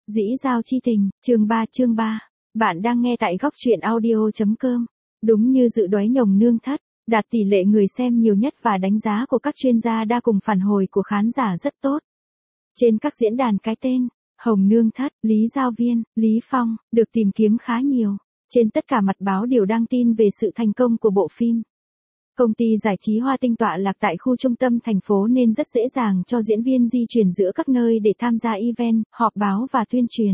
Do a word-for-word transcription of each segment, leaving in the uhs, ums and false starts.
Dĩ giao chi tình, chương ba chương ba. Bạn đang nghe tại góc truyện audio.com. Đúng như dự đoán, Nhồng Nương Thất đạt tỷ lệ người xem nhiều nhất và đánh giá của các chuyên gia đa cùng phản hồi của khán giả rất tốt. Trên các diễn đàn cái tên Hồng Nương Thất, Lý Giao Viên, Lý Phong được tìm kiếm khá nhiều. Trên tất cả mặt báo đều đăng tin về sự thành công của bộ phim. Công ty giải trí Hoa Tinh tọa lạc tại khu trung tâm thành phố nên rất dễ dàng cho diễn viên di chuyển giữa các nơi để tham gia event, họp báo và tuyên truyền.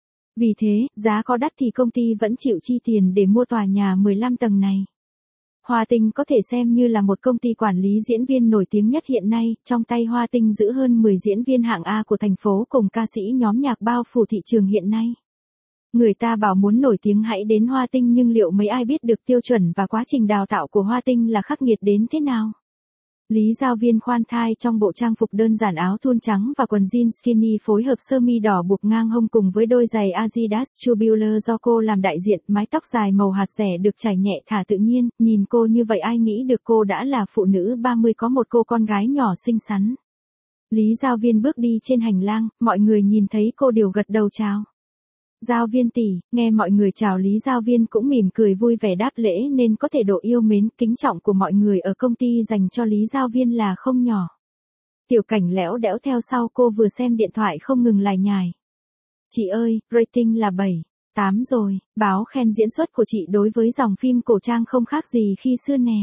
Vì thế, giá có đắt thì công ty vẫn chịu chi tiền để mua tòa nhà mười lăm tầng này. Hoa Tinh có thể xem như là một công ty quản lý diễn viên nổi tiếng nhất hiện nay, trong tay Hoa Tinh giữ hơn mười diễn viên hạng A của thành phố cùng ca sĩ nhóm nhạc bao phủ thị trường hiện nay. Người ta bảo muốn nổi tiếng hãy đến Hoa Tinh, nhưng liệu mấy ai biết được tiêu chuẩn và quá trình đào tạo của Hoa Tinh là khắc nghiệt đến thế nào? Lý Giao Viên khoan thai trong bộ trang phục đơn giản, áo thun trắng và quần jean skinny phối hợp sơ mi đỏ buộc ngang hông cùng với đôi giày Adidas Tubular do cô làm đại diện, mái tóc dài màu hạt rẻ được chải nhẹ thả tự nhiên, nhìn cô như vậy ai nghĩ được cô đã là phụ nữ ba mươi có một cô con gái nhỏ xinh xắn. Lý Giao Viên bước đi trên hành lang, mọi người nhìn thấy cô đều gật đầu chào. Giao Viên tỷ, nghe mọi người chào Lý Giao Viên cũng mỉm cười vui vẻ đáp lễ, nên có thể độ yêu mến, kính trọng của mọi người ở công ty dành cho Lý Giao Viên là không nhỏ. Tiểu Cảnh lẽo đẽo theo sau cô vừa xem điện thoại không ngừng lải nhải. Chị ơi, rating là bảy, tám rồi, báo khen diễn xuất của chị đối với dòng phim cổ trang không khác gì khi xưa nè.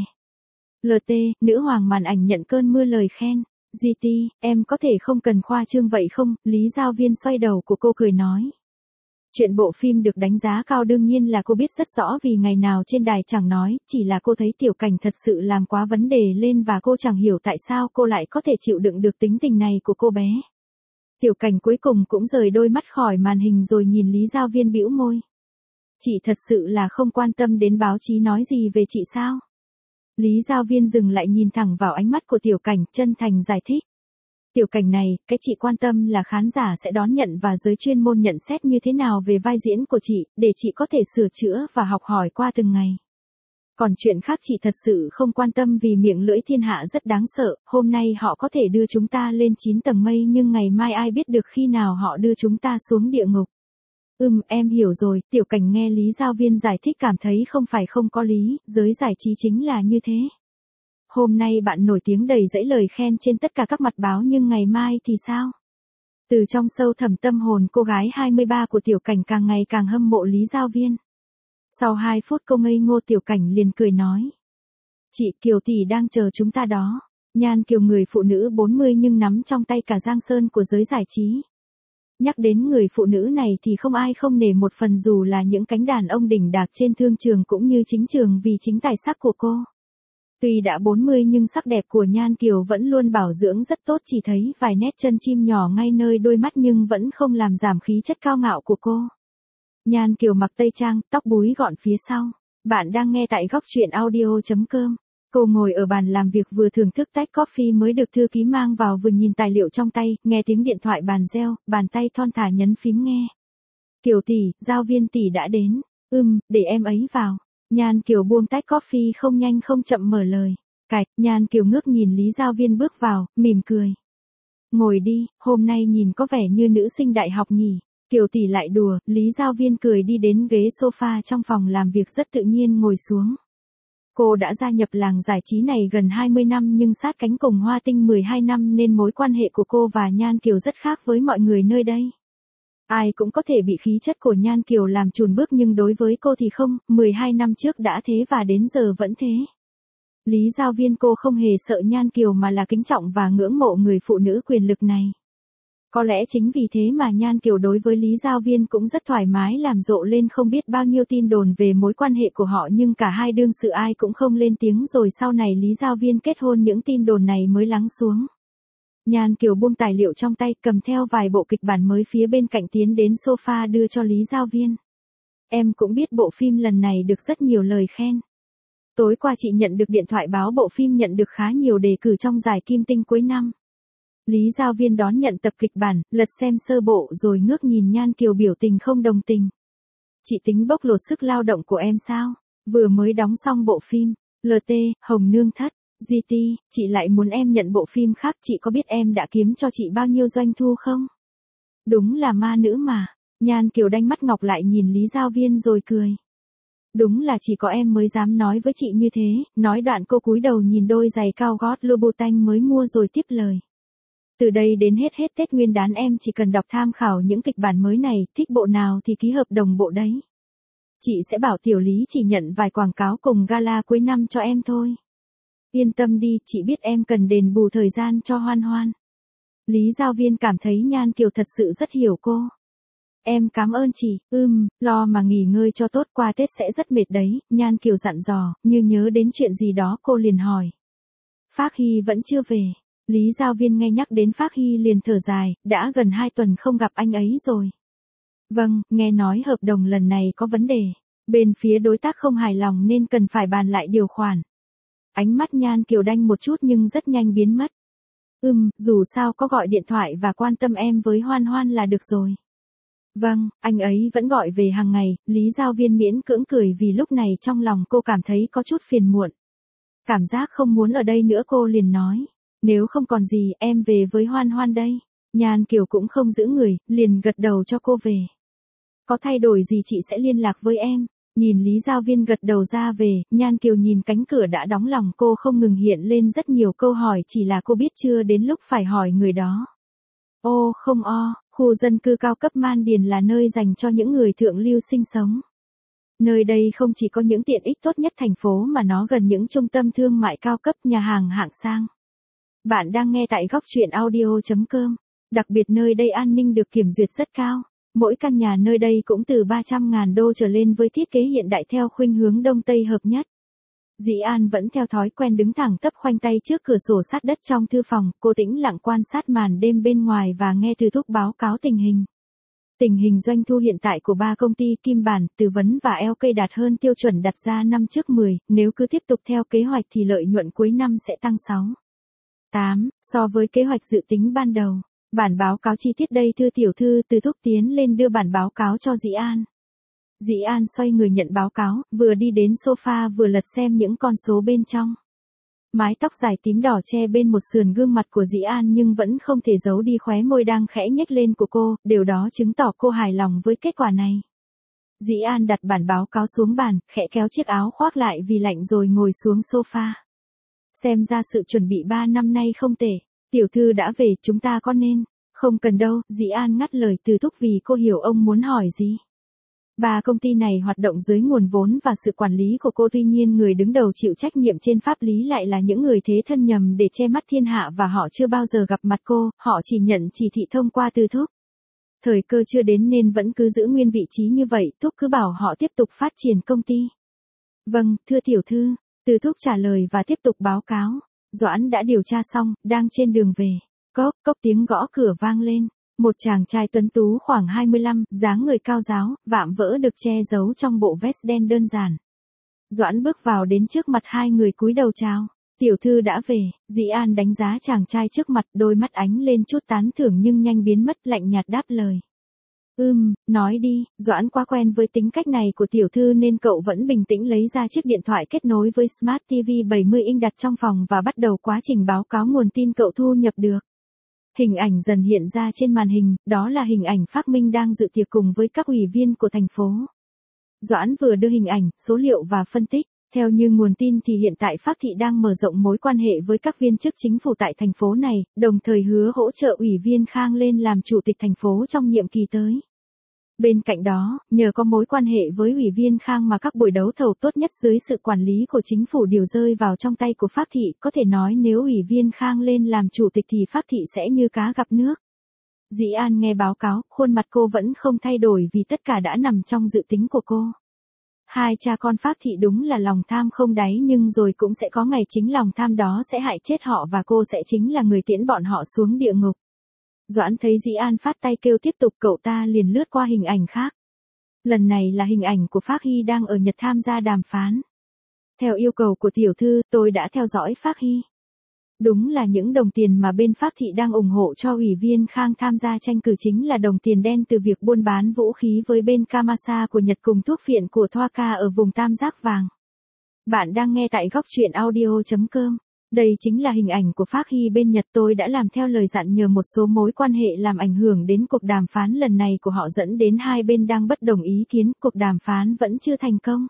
lờ tê, nữ hoàng màn ảnh nhận cơn mưa lời khen. giê tê, em có thể không cần khoa trương vậy không? Lý Giao Viên xoay đầu của cô cười nói. Chuyện bộ phim được đánh giá cao đương nhiên là cô biết rất rõ, vì ngày nào trên đài chẳng nói, chỉ là cô thấy Tiểu Cảnh thật sự làm quá vấn đề lên và cô chẳng hiểu tại sao cô lại có thể chịu đựng được tính tình này của cô bé. Tiểu Cảnh cuối cùng cũng rời đôi mắt khỏi màn hình rồi nhìn Lý Giao Viên bĩu môi. Chị thật sự là không quan tâm đến báo chí nói gì về chị sao? Lý Giao Viên dừng lại nhìn thẳng vào ánh mắt của Tiểu Cảnh, chân thành giải thích. Tiểu Cảnh này, cái chị quan tâm là khán giả sẽ đón nhận và giới chuyên môn nhận xét như thế nào về vai diễn của chị, để chị có thể sửa chữa và học hỏi qua từng ngày. Còn chuyện khác chị thật sự không quan tâm, vì miệng lưỡi thiên hạ rất đáng sợ, hôm nay họ có thể đưa chúng ta lên chín tầng mây nhưng ngày mai ai biết được khi nào họ đưa chúng ta xuống địa ngục. Ừm, em hiểu rồi. Tiểu Cảnh nghe Lý Giao Viên giải thích cảm thấy không phải không có lý, giới giải trí chính là như thế. Hôm nay bạn nổi tiếng đầy dẫy lời khen trên tất cả các mặt báo, nhưng ngày mai thì sao? Từ trong sâu thẳm tâm hồn cô gái hai mươi ba của Tiểu Cảnh càng ngày càng hâm mộ Lý Giao Viên. Sau hai phút cô ngây ngô, Tiểu Cảnh liền cười nói. Chị Kiều tỷ đang chờ chúng ta đó. Nhan Kiều, người phụ nữ bốn mươi nhưng nắm trong tay cả giang sơn của giới giải trí. Nhắc đến người phụ nữ này thì không ai không nể một phần, dù là những cánh đàn ông đỉnh đạc trên thương trường cũng như chính trường, vì chính tài sắc của cô. Tuy đã bốn mươi nhưng sắc đẹp của Nhan Kiều vẫn luôn bảo dưỡng rất tốt, chỉ thấy vài nét chân chim nhỏ ngay nơi đôi mắt nhưng vẫn không làm giảm khí chất cao ngạo của cô. Nhan Kiều mặc tây trang, tóc búi gọn phía sau. Bạn đang nghe tại góc truyện audio.com. Cô ngồi ở bàn làm việc vừa thưởng thức tách coffee mới được thư ký mang vào, vừa nhìn tài liệu trong tay, nghe tiếng điện thoại bàn reo, bàn tay thon thả nhấn phím nghe. Kiều tỷ, Giao Viên tỷ đã đến. Ừm, để em ấy vào. Nhan Kiều buông tách coffee không nhanh không chậm mở lời. Cạch, Nhan Kiều ngước nhìn Lý Giao Viên bước vào, mỉm cười. Ngồi đi, hôm nay nhìn có vẻ như nữ sinh đại học nhỉ. Kiều tỷ lại đùa. Lý Giao Viên cười đi đến ghế sofa trong phòng làm việc, rất tự nhiên ngồi xuống. Cô đã gia nhập làng giải trí này gần hai mươi năm nhưng sát cánh cùng Hoa Tinh mười hai năm, nên mối quan hệ của cô và Nhan Kiều rất khác với mọi người nơi đây. Ai cũng có thể bị khí chất của Nhan Kiều làm chùn bước, nhưng đối với cô thì không, mười hai năm trước đã thế và đến giờ vẫn thế. Lý Giao Viên cô không hề sợ Nhan Kiều mà là kính trọng và ngưỡng mộ người phụ nữ quyền lực này. Có lẽ chính vì thế mà Nhan Kiều đối với Lý Giao Viên cũng rất thoải mái, làm rộ lên không biết bao nhiêu tin đồn về mối quan hệ của họ, nhưng cả hai đương sự ai cũng không lên tiếng, rồi sau này Lý Giao Viên kết hôn những tin đồn này mới lắng xuống. Nhan Kiều buông tài liệu trong tay, cầm theo vài bộ kịch bản mới phía bên cạnh tiến đến sofa đưa cho Lý Giao Viên. Em cũng biết bộ phim lần này được rất nhiều lời khen. Tối qua chị nhận được điện thoại báo bộ phim nhận được khá nhiều đề cử trong giải Kim Tinh cuối năm. Lý Giao Viên đón nhận tập kịch bản, lật xem sơ bộ rồi ngước nhìn Nhan Kiều biểu tình không đồng tình. Chị tính bóc lột sức lao động của em sao? Vừa mới đóng xong bộ phim, lờ tê, Hồng Nương Thất, giê tê, chị lại muốn em nhận bộ phim khác, chị có biết em đã kiếm cho chị bao nhiêu doanh thu không? Đúng là ma nữ mà. Nhan Kiều đanh mắt ngọc lại nhìn Lý Giao Viên rồi cười. Đúng là chỉ có em mới dám nói với chị như thế, nói đoạn cô cúi đầu nhìn đôi giày cao gót Louboutin mới mua rồi tiếp lời. Từ đây đến hết hết Tết Nguyên đán em chỉ cần đọc tham khảo những kịch bản mới này, thích bộ nào thì ký hợp đồng bộ đấy. Chị sẽ bảo tiểu Lý chỉ nhận vài quảng cáo cùng gala cuối năm cho em thôi. Yên tâm đi, chị biết em cần đền bù thời gian cho Hoan Hoan. Lý Giao Viên cảm thấy Nhan Kiều thật sự rất hiểu cô. Em cảm ơn chị, ưm, lo mà nghỉ ngơi cho tốt, qua Tết sẽ rất mệt đấy, Nhan Kiều dặn dò, như nhớ đến chuyện gì đó cô liền hỏi. Phác Hy vẫn chưa về. Lý Giao Viên nghe nhắc đến Phác Hy liền thở dài, đã gần hai tuần không gặp anh ấy rồi. Vâng, nghe nói hợp đồng lần này có vấn đề. Bên phía đối tác không hài lòng nên cần phải bàn lại điều khoản. Ánh mắt Nhan Kiều đanh một chút nhưng rất nhanh biến mất. Ừm, dù sao có gọi điện thoại và quan tâm em với Hoan Hoan là được rồi. Vâng, anh ấy vẫn gọi về hàng ngày, Lý Giao Viên miễn cưỡng cười vì lúc này trong lòng cô cảm thấy có chút phiền muộn. Cảm giác không muốn ở đây nữa cô liền nói. Nếu không còn gì em về với Hoan Hoan đây. Nhan Kiều cũng không giữ người, liền gật đầu cho cô về. Có thay đổi gì chị sẽ liên lạc với em. Nhìn Lý Giao Viên gật đầu ra về, Nhan Kiều nhìn cánh cửa đã đóng, lòng cô không ngừng hiện lên rất nhiều câu hỏi, chỉ là cô biết chưa đến lúc phải hỏi người đó. Ô không o, khu dân cư cao cấp Man Điền là nơi dành cho những người thượng lưu sinh sống. Nơi đây không chỉ có những tiện ích tốt nhất thành phố mà nó gần những trung tâm thương mại cao cấp, nhà hàng hạng sang. Bạn đang nghe tại góc truyện audio chấm com. Đặc biệt nơi đây an ninh được kiểm duyệt rất cao. Mỗi căn nhà nơi đây cũng từ ba trăm ngàn đô trở lên với thiết kế hiện đại theo khuynh hướng Đông Tây hợp nhất. Dĩ An vẫn theo thói quen đứng thẳng tắp khoanh tay trước cửa sổ sát đất trong thư phòng, cô tĩnh lặng quan sát màn đêm bên ngoài và nghe Từ Thúc báo cáo tình hình. Tình hình doanh thu hiện tại của ba công ty Kim Bản, Tư Vấn và lờ ca đạt hơn tiêu chuẩn đặt ra năm trước mười, nếu cứ tiếp tục theo kế hoạch thì lợi nhuận cuối năm sẽ tăng sáu, tám, so với kế hoạch dự tính ban đầu. Bản báo cáo chi tiết đây thưa tiểu thư. Từ Thúc tiến lên đưa bản báo cáo cho Dĩ An. Dĩ An xoay người nhận báo cáo, vừa đi đến sofa vừa lật xem những con số bên trong. Mái tóc dài tím đỏ che bên một sườn gương mặt của Dĩ An nhưng vẫn không thể giấu đi khóe môi đang khẽ nhếch lên của cô, điều đó chứng tỏ cô hài lòng với kết quả này. Dĩ An đặt bản báo cáo xuống bàn, khẽ kéo chiếc áo khoác lại vì lạnh rồi ngồi xuống sofa. Xem ra sự chuẩn bị ba năm nay không tệ. Tiểu thư đã về, chúng ta có nên? Không cần đâu, Dĩ An ngắt lời Từ Thúc vì cô hiểu ông muốn hỏi gì. Ba công ty này hoạt động dưới nguồn vốn và sự quản lý của cô, tuy nhiên người đứng đầu chịu trách nhiệm trên pháp lý lại là những người thế thân nhầm để che mắt thiên hạ và họ chưa bao giờ gặp mặt cô, họ chỉ nhận chỉ thị thông qua Từ Thúc. Thời cơ chưa đến nên vẫn cứ giữ nguyên vị trí như vậy, Thúc cứ bảo họ tiếp tục phát triển công ty. Vâng, thưa tiểu thư, Từ Thúc trả lời và tiếp tục báo cáo. Doãn đã điều tra xong, đang trên đường về. Cốc, cốc tiếng gõ cửa vang lên. Một chàng trai tuấn tú khoảng hai mươi lăm, dáng người cao ráo, vạm vỡ được che giấu trong bộ vest đen đơn giản. Doãn bước vào đến trước mặt hai người cúi đầu chào. Tiểu thư đã về. Dĩ An đánh giá chàng trai trước mặt, đôi mắt ánh lên chút tán thưởng nhưng nhanh biến mất, lạnh nhạt đáp lời. Ừm, nói đi. Doãn quá quen với tính cách này của tiểu thư nên cậu vẫn bình tĩnh lấy ra chiếc điện thoại kết nối với Smart ti vi bảy mươi inch đặt trong phòng và bắt đầu quá trình báo cáo nguồn tin cậu thu nhập được. Hình ảnh dần hiện ra trên màn hình, đó là hình ảnh Phác Minh đang dự tiệc cùng với các ủy viên của thành phố. Doãn vừa đưa hình ảnh, số liệu và phân tích. Theo như nguồn tin thì hiện tại Phác Thị đang mở rộng mối quan hệ với các viên chức chính phủ tại thành phố này, đồng thời hứa hỗ trợ ủy viên Khang lên làm chủ tịch thành phố trong nhiệm kỳ tới. Bên cạnh đó, nhờ có mối quan hệ với ủy viên Khang mà các buổi đấu thầu tốt nhất dưới sự quản lý của chính phủ đều rơi vào trong tay của Phác Thị, có thể nói nếu ủy viên Khang lên làm chủ tịch thì Phác Thị sẽ như cá gặp nước. Dĩ An nghe báo cáo, khuôn mặt cô vẫn không thay đổi vì tất cả đã nằm trong dự tính của cô. Hai cha con Phác Thị đúng là lòng tham không đáy, nhưng rồi cũng sẽ có ngày chính lòng tham đó sẽ hại chết họ và cô sẽ chính là người tiễn bọn họ xuống địa ngục. Doãn thấy Dĩ An phát tay kêu tiếp tục, cậu ta liền lướt qua hình ảnh khác. Lần này là hình ảnh của Phác Hy đang ở Nhật tham gia đàm phán. Theo yêu cầu của tiểu thư, tôi đã theo dõi Phác Hy. Đúng là những đồng tiền mà bên Phác Thị đang ủng hộ cho ủy viên Khang tham gia tranh cử chính là đồng tiền đen từ việc buôn bán vũ khí với bên Kamasa của Nhật cùng thuốc phiện của Thoa Ca ở vùng Tam Giác Vàng. Bạn đang nghe tại góc truyện audio chấm com. Đây chính là hình ảnh của Phác Hy bên Nhật, tôi đã làm theo lời dặn nhờ một số mối quan hệ làm ảnh hưởng đến cuộc đàm phán lần này của họ dẫn đến hai bên đang bất đồng ý kiến, cuộc đàm phán vẫn chưa thành công.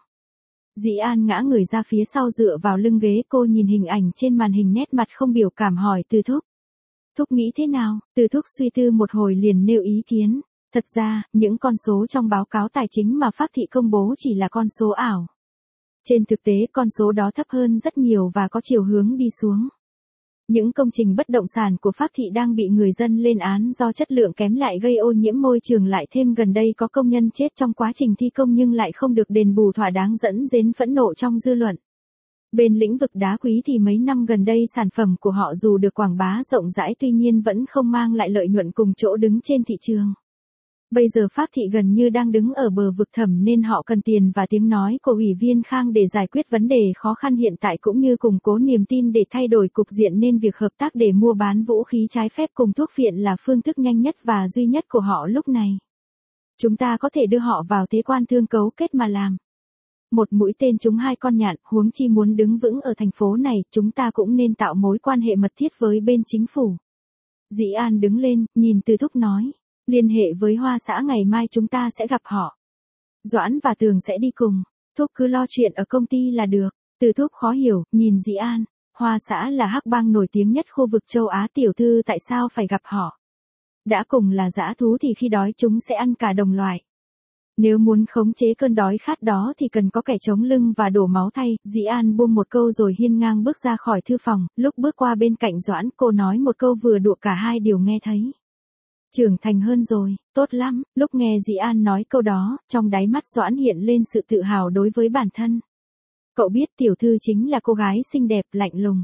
Dĩ An ngã người ra phía sau dựa vào lưng ghế, cô nhìn hình ảnh trên màn hình nét mặt không biểu cảm hỏi Từ Thúc. Thúc nghĩ thế nào? Từ Thúc suy tư một hồi liền nêu ý kiến. Thật ra, những con số trong báo cáo tài chính mà Phác Thị công bố chỉ là con số ảo. Trên thực tế con số đó thấp hơn rất nhiều và có chiều hướng đi xuống. Những công trình bất động sản của Phác Thị đang bị người dân lên án do chất lượng kém lại gây ô nhiễm môi trường, lại thêm gần đây có công nhân chết trong quá trình thi công nhưng lại không được đền bù thỏa đáng dẫn đến phẫn nộ trong dư luận. Bên lĩnh vực đá quý thì mấy năm gần đây sản phẩm của họ dù được quảng bá rộng rãi tuy nhiên vẫn không mang lại lợi nhuận cùng chỗ đứng trên thị trường. Bây giờ Phác Thị gần như đang đứng ở bờ vực thẳm nên họ cần tiền và tiếng nói của Ủy viên Khang để giải quyết vấn đề khó khăn hiện tại cũng như củng cố niềm tin để thay đổi cục diện, nên việc hợp tác để mua bán vũ khí trái phép cùng thuốc phiện là phương thức nhanh nhất và duy nhất của họ lúc này. Chúng ta có thể đưa họ vào thế quan thương cấu kết mà làm. Một mũi tên trúng hai con nhạn, huống chi muốn đứng vững ở thành phố này, chúng ta cũng nên tạo mối quan hệ mật thiết với bên chính phủ. Dĩ An đứng lên, nhìn Từ Thúc nói. Liên hệ với Hoa xã, ngày mai chúng ta sẽ gặp họ. Doãn và Tường sẽ đi cùng. Thúc cứ lo chuyện ở công ty là được. Từ Thúc khó hiểu, nhìn Dĩ An. Hoa xã là hắc bang nổi tiếng nhất khu vực châu Á, tiểu thư tại sao phải gặp họ? Đã cùng là dã thú thì khi đói chúng sẽ ăn cả đồng loại. Nếu muốn khống chế cơn đói khát đó thì cần có kẻ chống lưng và đổ máu thay. Dĩ An buông một câu rồi hiên ngang bước ra khỏi thư phòng. Lúc bước qua bên cạnh Doãn, cô nói một câu vừa đùa cả hai đều nghe thấy. Trưởng thành hơn rồi, tốt lắm. Lúc nghe Dĩ An nói câu đó, trong đáy mắt Doãn hiện lên sự tự hào đối với bản thân. Cậu biết tiểu thư chính là cô gái xinh đẹp, lạnh lùng.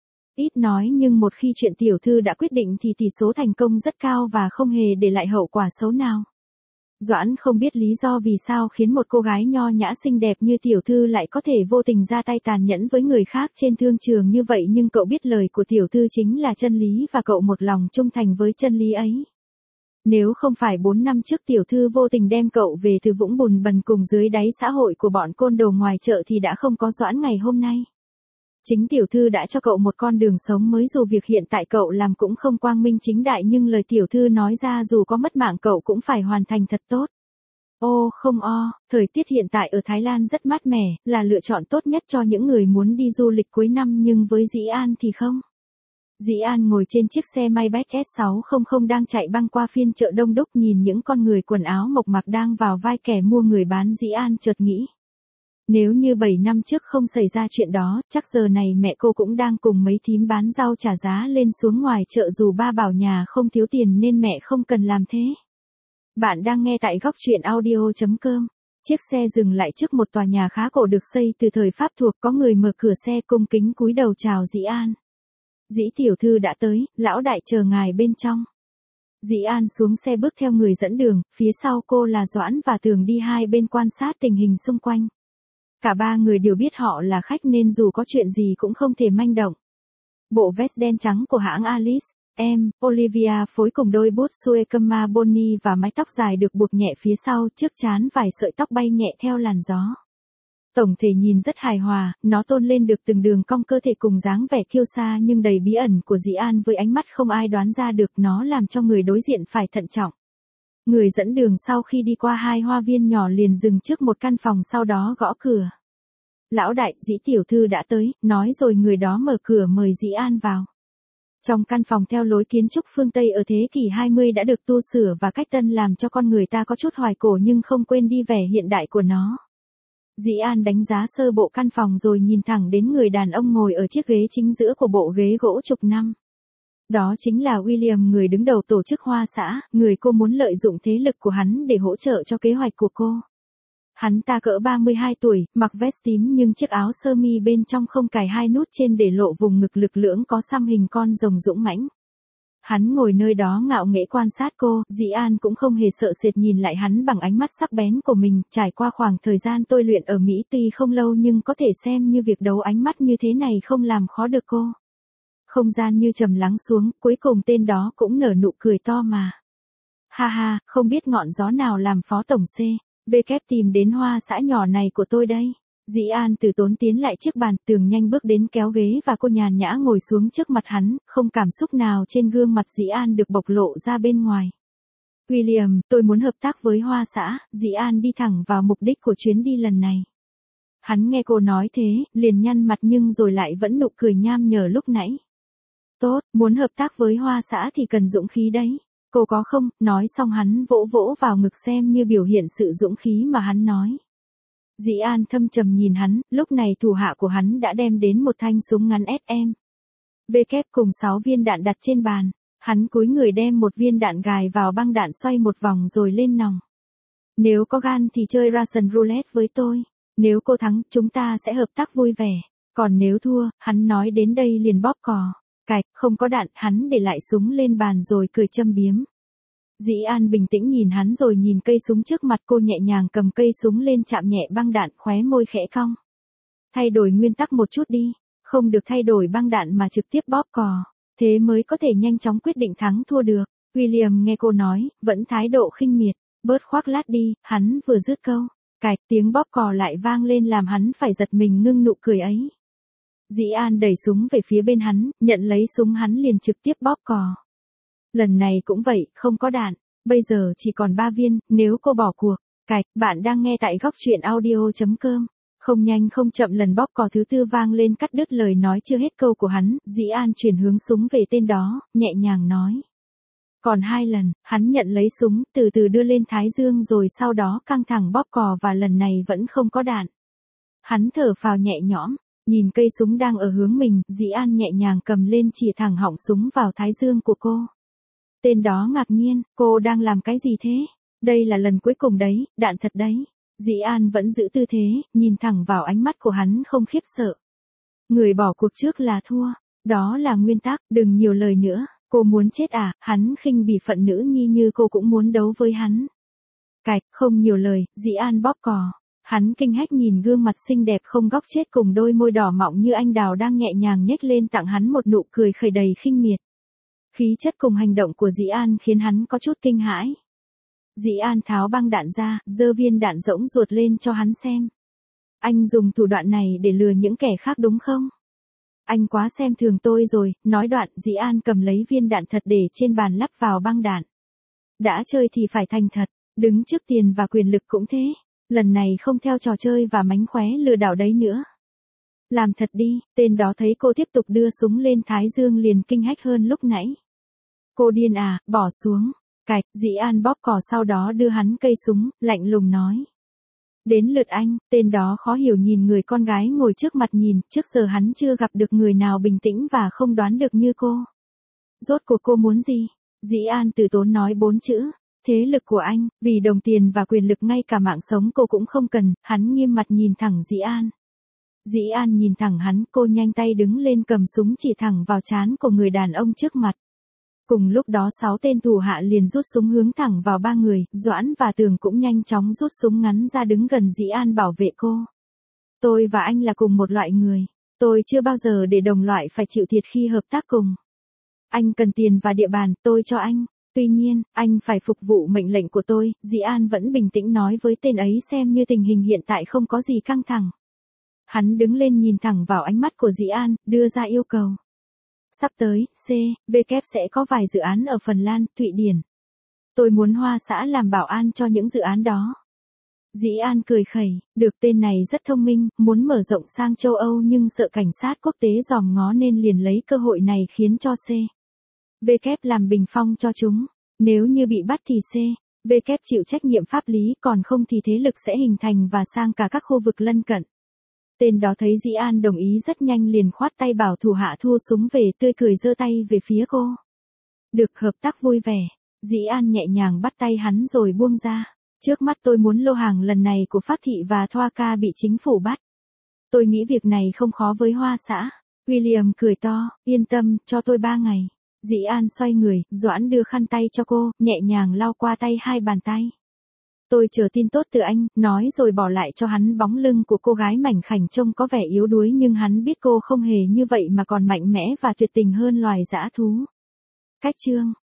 Ít nói nhưng một khi chuyện tiểu thư đã quyết định thì tỷ số thành công rất cao và không hề để lại hậu quả xấu nào. Doãn không biết lý do vì sao khiến một cô gái nho nhã xinh đẹp như tiểu thư lại có thể vô tình ra tay tàn nhẫn với người khác trên thương trường như vậy, nhưng cậu biết lời của tiểu thư chính là chân lý và cậu một lòng trung thành với chân lý ấy. Nếu không phải bốn năm trước tiểu thư vô tình đem cậu về từ vũng bùn bần cùng dưới đáy xã hội của bọn côn đồ ngoài chợ thì đã không có Doãn ngày hôm nay. Chính tiểu thư đã cho cậu một con đường sống mới, dù việc hiện tại cậu làm cũng không quang minh chính đại, nhưng lời tiểu thư nói ra dù có mất mạng cậu cũng phải hoàn thành thật tốt. Ô không o, thời tiết hiện tại ở Thái Lan rất mát mẻ, là lựa chọn tốt nhất cho những người muốn đi du lịch cuối năm, nhưng với Dĩ An thì không. Dĩ An ngồi trên chiếc xe Maybach S sáu trăm đang chạy băng qua phiên chợ đông đúc, nhìn những con người quần áo mộc mạc đang vào vai kẻ mua người bán. Dĩ An chợt nghĩ. Nếu như bảy năm trước không xảy ra chuyện đó, chắc giờ này mẹ cô cũng đang cùng mấy thím bán rau trả giá lên xuống ngoài chợ, dù ba bảo nhà không thiếu tiền nên mẹ không cần làm thế. Bạn đang nghe tại góc truyện audio chấm com. Chiếc xe dừng lại trước một tòa nhà khá cổ được xây từ thời Pháp thuộc, có người mở cửa xe cung kính cúi đầu chào Dĩ An. Dĩ tiểu thư đã tới, lão đại chờ ngài bên trong. Dĩ An xuống xe bước theo người dẫn đường, phía sau cô là Doãn và Tường đi hai bên quan sát tình hình xung quanh. Cả ba người đều biết họ là khách nên dù có chuyện gì cũng không thể manh động. Bộ vest đen trắng của hãng Alice, em, Olivia phối cùng đôi bút Suecama Bonnie và mái tóc dài được buộc nhẹ phía sau, trước trán vài sợi tóc bay nhẹ theo làn gió. Tổng thể nhìn rất hài hòa, nó tôn lên được từng đường cong cơ thể cùng dáng vẻ kiêu sa nhưng đầy bí ẩn của Dĩ An với ánh mắt không ai đoán ra được, nó làm cho người đối diện phải thận trọng. Người dẫn đường sau khi đi qua hai hoa viên nhỏ liền dừng trước một căn phòng, sau đó gõ cửa. Lão đại, Dĩ tiểu thư đã tới, nói rồi người đó mở cửa mời Dĩ An vào. Trong căn phòng theo lối kiến trúc phương Tây ở thế kỷ hai mươi đã được tu sửa và cách tân làm cho con người ta có chút hoài cổ nhưng không quên đi vẻ hiện đại của nó. Dĩ An đánh giá sơ bộ căn phòng rồi nhìn thẳng đến người đàn ông ngồi ở chiếc ghế chính giữa của bộ ghế gỗ chục năm. Đó chính là William, người đứng đầu tổ chức Hoa xã, người cô muốn lợi dụng thế lực của hắn để hỗ trợ cho kế hoạch của cô. Hắn ta cỡ ba mươi hai tuổi, mặc vest tím nhưng chiếc áo sơ mi bên trong không cài hai nút trên để lộ vùng ngực lực lưỡng có xăm hình con rồng dũng mãnh. Hắn ngồi nơi đó ngạo nghễ quan sát cô, Dĩ An cũng không hề sợ sệt nhìn lại hắn bằng ánh mắt sắc bén của mình. Trải qua khoảng thời gian tôi luyện ở Mỹ tuy không lâu nhưng có thể xem như việc đấu ánh mắt như thế này không làm khó được cô. Không gian như trầm lắng xuống, cuối cùng tên đó cũng nở nụ cười to mà. Ha ha, không biết ngọn gió nào làm phó tổng C. W tìm đến Hoa xã nhỏ này của tôi đây. Dĩ An từ tốn tiến lại chiếc bàn, Tường nhanh bước đến kéo ghế và cô nhàn nhã ngồi xuống trước mặt hắn, không cảm xúc nào trên gương mặt Dĩ An được bộc lộ ra bên ngoài. William, tôi muốn hợp tác với Hoa xã, Dĩ An đi thẳng vào mục đích của chuyến đi lần này. Hắn nghe cô nói thế, liền nhăn mặt nhưng rồi lại vẫn nụ cười nham nhở lúc nãy. Tốt, muốn hợp tác với Hoa xã thì cần dũng khí đấy. Cô có không? Nói xong hắn vỗ vỗ vào ngực xem như biểu hiện sự dũng khí mà hắn nói. Dĩ An thâm trầm nhìn hắn, lúc này thủ hạ của hắn đã đem đến một thanh súng ngắn ét em. vê kép cùng sáu viên đạn đặt trên bàn. Hắn cúi người đem một viên đạn gài vào băng đạn xoay một vòng rồi lên nòng. Nếu có gan thì chơi Russian Roulette với tôi. Nếu cô thắng, chúng ta sẽ hợp tác vui vẻ. Còn nếu thua, hắn nói đến đây liền bóp cò. Cạch, không có đạn, hắn để lại súng lên bàn rồi cười châm biếm. Dĩ An bình tĩnh nhìn hắn rồi nhìn cây súng trước mặt, cô nhẹ nhàng cầm cây súng lên chạm nhẹ băng đạn, khóe môi khẽ cong. Thay đổi nguyên tắc một chút đi, không được thay đổi băng đạn mà trực tiếp bóp cò, thế mới có thể nhanh chóng quyết định thắng thua được. William nghe cô nói, vẫn thái độ khinh miệt, bớt khoác lác đi, hắn vừa dứt câu, cạch, tiếng bóp cò lại vang lên làm hắn phải giật mình ngưng nụ cười ấy. Dĩ An đẩy súng về phía bên hắn, nhận lấy súng hắn liền trực tiếp bóp cò. Lần này cũng vậy, không có đạn, bây giờ chỉ còn ba viên, nếu cô bỏ cuộc. Cạch, bạn đang nghe tại góc truyện audio chấm com. Không nhanh không chậm lần bóp cò thứ tư vang lên cắt đứt lời nói chưa hết câu của hắn, Dĩ An chuyển hướng súng về tên đó, nhẹ nhàng nói. Còn hai lần, hắn nhận lấy súng, từ từ đưa lên thái dương rồi sau đó căng thẳng bóp cò và lần này vẫn không có đạn. Hắn thở phào nhẹ nhõm, nhìn cây súng đang ở hướng mình, Dĩ An nhẹ nhàng cầm lên chĩa thẳng họng súng vào thái dương của cô. Tên đó ngạc nhiên, cô đang làm cái gì thế? Đây là lần cuối cùng đấy, đạn thật đấy. Dĩ An vẫn giữ tư thế, nhìn thẳng vào ánh mắt của hắn không khiếp sợ. Người bỏ cuộc trước là thua, đó là nguyên tắc, đừng nhiều lời nữa. Cô muốn chết à? Hắn khinh bỉ phận nữ nhi như cô cũng muốn đấu với hắn. Cạch, không nhiều lời, Dĩ An bóp cò. Hắn kinh hách nhìn gương mặt xinh đẹp không góc chết cùng đôi môi đỏ mọng như anh đào đang nhẹ nhàng nhếch lên tặng hắn một nụ cười khởi đầy khinh miệt. Khí chất cùng hành động của Dĩ An khiến hắn có chút kinh hãi. Dĩ An tháo băng đạn ra, giơ viên đạn rỗng ruột lên cho hắn xem. Anh dùng thủ đoạn này để lừa những kẻ khác đúng không? Anh quá xem thường tôi rồi, nói đoạn Dĩ An cầm lấy viên đạn thật để trên bàn lắp vào băng đạn. Đã chơi thì phải thành thật, đứng trước tiền và quyền lực cũng thế. Lần này không theo trò chơi và mánh khóe lừa đảo đấy nữa. Làm thật đi, tên đó thấy cô tiếp tục đưa súng lên thái dương liền kinh hách hơn lúc nãy. Cô điên à, bỏ xuống. Cạch, Dĩ An bóp cò sau đó đưa hắn cây súng, lạnh lùng nói. Đến lượt anh, tên đó khó hiểu nhìn người con gái ngồi trước mặt nhìn, trước giờ hắn chưa gặp được người nào bình tĩnh và không đoán được như cô. Rốt cuộc cô muốn gì? Dĩ An từ tốn nói bốn chữ. Thế lực của anh, vì đồng tiền và quyền lực ngay cả mạng sống cô cũng không cần, hắn nghiêm mặt nhìn thẳng Dĩ An. Dĩ An nhìn thẳng hắn, cô nhanh tay đứng lên cầm súng chỉ thẳng vào trán của người đàn ông trước mặt. Cùng lúc đó sáu tên thủ hạ liền rút súng hướng thẳng vào ba người, Doãn và Tường cũng nhanh chóng rút súng ngắn ra đứng gần Dĩ An bảo vệ cô. Tôi và anh là cùng một loại người, tôi chưa bao giờ để đồng loại phải chịu thiệt khi hợp tác cùng. Anh cần tiền và địa bàn, tôi cho anh. Tuy nhiên, anh phải phục vụ mệnh lệnh của tôi, Dĩ An vẫn bình tĩnh nói với tên ấy xem như tình hình hiện tại không có gì căng thẳng. Hắn đứng lên nhìn thẳng vào ánh mắt của Dĩ An, đưa ra yêu cầu. Sắp tới, C, V kép sẽ có vài dự án ở Phần Lan, Thụy Điển. Tôi muốn Hoa xã làm bảo an cho những dự án đó. Dĩ An cười khẩy, được tên này rất thông minh, muốn mở rộng sang châu Âu nhưng sợ cảnh sát quốc tế dòm ngó nên liền lấy cơ hội này khiến cho C. V kép làm bình phong cho chúng. Nếu như bị bắt thì C. V kép chịu trách nhiệm pháp lý còn không thì thế lực sẽ hình thành và sang cả các khu vực lân cận. Tên đó thấy Dĩ An đồng ý rất nhanh liền khoát tay bảo thủ hạ thu súng về tươi cười giơ tay về phía cô. Được hợp tác vui vẻ. Dĩ An nhẹ nhàng bắt tay hắn rồi buông ra. Trước mắt tôi muốn lô hàng lần này của Phát Thị và Thoa Ca bị chính phủ bắt. Tôi nghĩ việc này không khó với Hoa xã. William cười to, yên tâm, cho tôi ba ngày. Dĩ An xoay người, Doãn đưa khăn tay cho cô, nhẹ nhàng lau qua tay hai bàn tay. Tôi chờ tin tốt từ anh, nói rồi bỏ lại cho hắn bóng lưng của cô gái mảnh khảnh trông có vẻ yếu đuối nhưng hắn biết cô không hề như vậy mà còn mạnh mẽ và tuyệt tình hơn loài dã thú. Cách chương